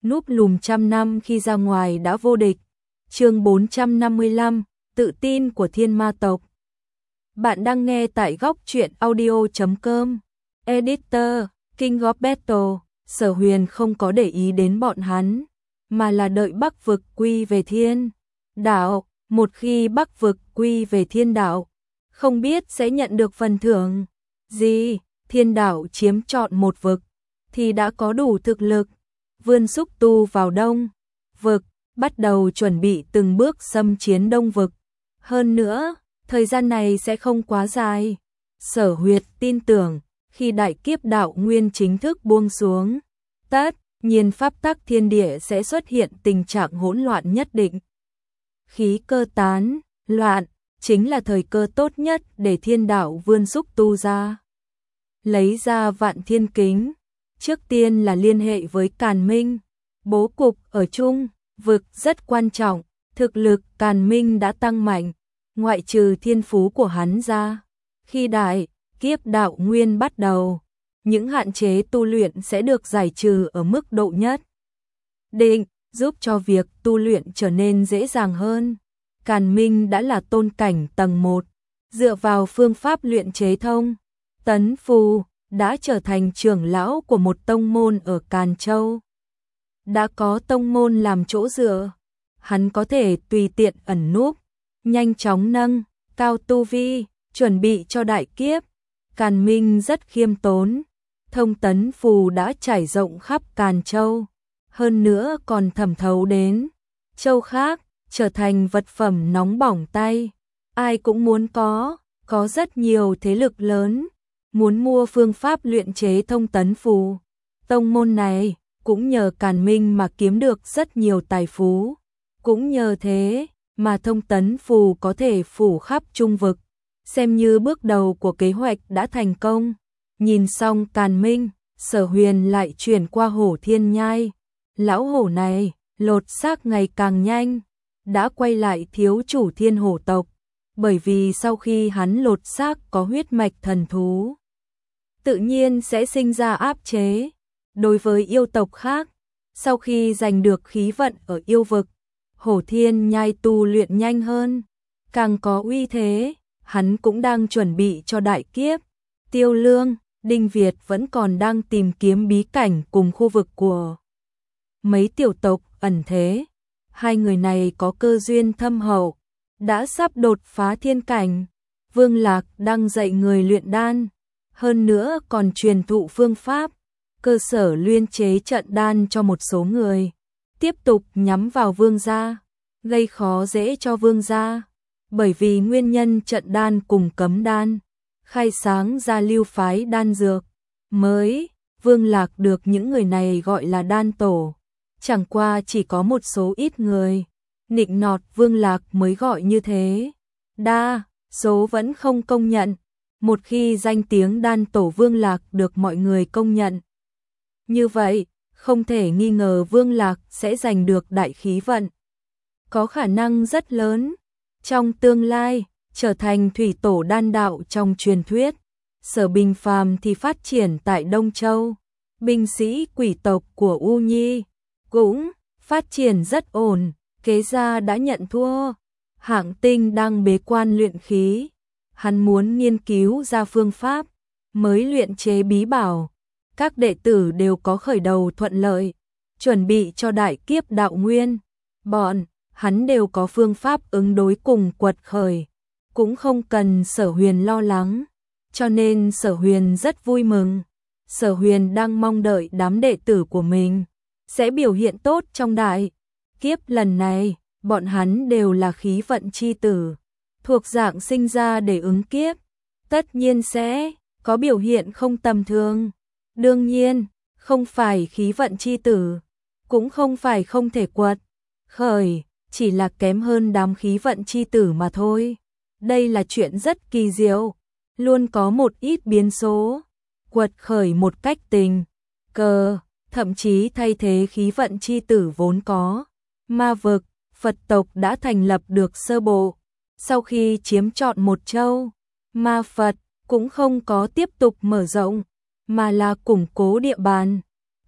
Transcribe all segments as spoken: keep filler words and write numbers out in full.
núp lùm trăm năm khi ra ngoài đã vô địch. Chương bốn trăm năm mươi lăm, tự tin của thiên ma tộc. Bạn đang nghe tại góc truyện audio chấm com. Editor, King of Battle. Sở Huyền không có để ý đến bọn hắn, mà là đợi Bắc vực quy về thiên đạo. Một khi Bắc vực quy về thiên đạo, không biết sẽ nhận được phần thưởng gì. Thiên đạo chiếm trọn một vực thì đã có đủ thực lực vươn xúc tu vào đông vực, bắt đầu chuẩn bị từng bước xâm chiến đông vực. Hơn nữa, thời gian này sẽ không quá dài. Sở Huyệt tin tưởng, khi đại kiếp đạo nguyên chính thức buông xuống, tất nhiên pháp tắc thiên địa sẽ xuất hiện tình trạng hỗn loạn nhất định. Khí cơ tán loạn chính là thời cơ tốt nhất để thiên đạo vươn xúc tu ra. Lấy ra Vạn Thiên Kính, trước tiên là liên hệ với Càn Minh. Bố cục ở Trung vực rất quan trọng, thực lực Càn Minh đã tăng mạnh, ngoại trừ thiên phú của hắn ra. Khi đại kiếp đạo nguyên bắt đầu, những hạn chế tu luyện sẽ được giải trừ ở mức độ nhất định, giúp cho việc tu luyện trở nên dễ dàng hơn. Càn Minh đã là tôn cảnh tầng một, dựa vào phương pháp luyện chế thông tấn phù, đã trở thành trưởng lão của một tông môn ở Càn Châu. Đã có tông môn làm chỗ dựa, hắn có thể tùy tiện ẩn núp, nhanh chóng nâng cao tu vi, chuẩn bị cho đại kiếp. Càn Minh rất khiêm tốn, thông tấn phù đã trải rộng khắp Càn Châu, hơn nữa còn thẩm thấu đến châu khác, trở thành vật phẩm nóng bỏng tay. Ai cũng muốn có, có rất nhiều thế lực lớn muốn mua phương pháp luyện chế thông tấn phù. Tông môn này cũng nhờ Càn Minh mà kiếm được rất nhiều tài phú, cũng nhờ thế mà thông tấn phù có thể phủ khắp Trung vực, xem như bước đầu của kế hoạch đã thành công. Nhìn xong Càn Minh, Sở Huyền lại chuyển qua Hổ Thiên Nhai. Lão hổ này lột xác ngày càng nhanh, đã quay lại thiếu chủ thiên hổ tộc, bởi vì sau khi hắn lột xác có huyết mạch thần thú, tự nhiên sẽ sinh ra áp chế đối với yêu tộc khác. Sau khi giành được khí vận ở yêu vực, Hổ Thiên Nhai tu luyện nhanh hơn, càng có uy thế. Hắn cũng đang chuẩn bị cho đại kiếp. Tiêu Lương, Đinh Việt vẫn còn đang tìm kiếm bí cảnh cùng khu vực của mấy tiểu tộc ẩn thế. Hai người này có cơ duyên thâm hậu, đã sắp đột phá thiên cảnh. Vương Lạc đang dạy người luyện đan, hơn nữa còn truyền thụ phương pháp, cơ sở luyện chế trận đan cho một số người. Tiếp tục nhắm vào Vương gia, gây khó dễ cho Vương gia. Bởi vì nguyên nhân trận đan cùng cấm đan, khai sáng ra lưu phái đan dược mới. Vương Lạc được những người này gọi là đan tổ. Chẳng qua chỉ có một số ít người nịnh nọt Vương Lạc mới gọi như thế, đa số vẫn không công nhận. Một khi danh tiếng đan tổ Vương Lạc được mọi người công nhận, như vậy không thể nghi ngờ Vương Lạc sẽ giành được đại khí vận, có khả năng rất lớn trong tương lai trở thành thủy tổ đan đạo trong truyền thuyết. Sở Bình Phàm thì phát triển tại Đông Châu, binh sĩ quỷ tộc của U Nhi cũng phát triển rất ổn. Kế gia đã nhận thua, Hạng Tinh đang bế quan luyện khí, hắn muốn nghiên cứu ra phương pháp mới luyện chế bí bảo. Các đệ tử đều có khởi đầu thuận lợi, chuẩn bị cho đại kiếp đạo nguyên. Bọn hắn đều có phương pháp ứng đối cùng quật khởi, cũng không cần Sở Huyền lo lắng, cho nên Sở Huyền rất vui mừng. Sở Huyền đang mong đợi đám đệ tử của mình sẽ biểu hiện tốt trong đại kiếp lần này. Bọn hắn đều là khí vận chi tử, thuộc dạng sinh ra để ứng kiếp, tất nhiên sẽ có biểu hiện không tầm thường. Đương nhiên, không phải khí vận chi tử, cũng không phải không thể quật khởi, chỉ là kém hơn đám khí vận chi tử mà thôi. Đây là chuyện rất kỳ diệu, luôn có một ít biến số, quật khởi một cách tình cờ, thậm chí thay thế khí vận chi tử vốn có. Ma vực, Phật tộc đã thành lập được sơ bộ. Sau khi chiếm trọn một châu, Ma Phật cũng không có tiếp tục mở rộng, mà là củng cố địa bàn.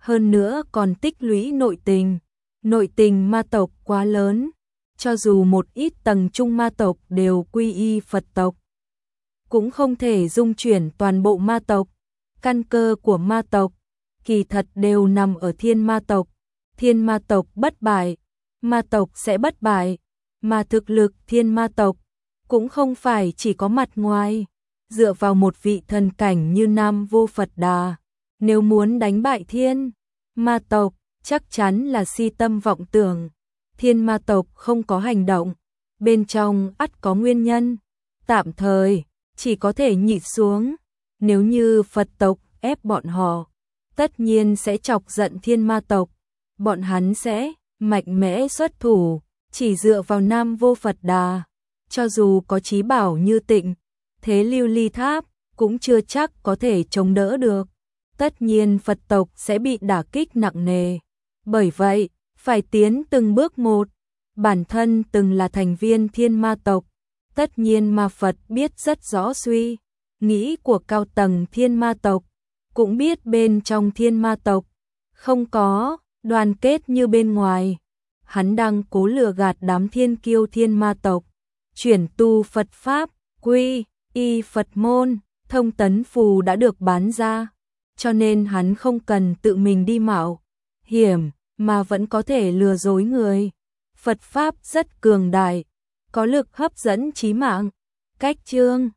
hơn nữa còn tích lũy nội tình. Nội tình ma tộc quá lớn, cho dù một ít tầng trung ma tộc đều quy y Phật tộc, cũng không thể dung chuyển toàn bộ ma tộc. Căn cơ của ma tộc kỳ thật đều nằm ở thiên ma tộc. Thiên ma tộc bất bại, ma tộc sẽ bất bại, mà thực lực thiên ma tộc cũng không phải chỉ có mặt ngoài. Dựa vào một vị thần cảnh như Nam Vô Phật Đà, nếu muốn đánh bại thiên ma tộc, chắc chắn là si tâm vọng tưởng. Thiên ma tộc không có hành động, bên trong ắt có nguyên nhân, tạm thời chỉ có thể nhịn xuống. Nếu như Phật tộc ép bọn họ, tất nhiên sẽ chọc giận thiên ma tộc, bọn hắn sẽ mạnh mẽ xuất thủ. Chỉ dựa vào Nam Vô Phật Đà, cho dù có chí bảo như Tịnh Thế Lưu Ly Tháp, cũng chưa chắc có thể chống đỡ được. Tất nhiên Phật tộc sẽ bị đả kích nặng nề. Bởi vậy, phải tiến từng bước một. Bản thân từng là thành viên thiên ma tộc, tất nhiên ma Phật biết rất rõ suy nghĩ của cao tầng thiên ma tộc, cũng biết bên trong thiên ma tộc không có đoàn kết như bên ngoài. Hắn đang cố lừa gạt đám thiên kiêu thiên ma tộc, chuyển tu Phật Pháp, quy y Phật môn, thông tấn phù đã được bán ra, cho nên hắn không cần tự mình đi mạo hiểm, mà vẫn có thể lừa dối người. Phật Pháp rất cường đại, có lực hấp dẫn chí mạng. Cách chương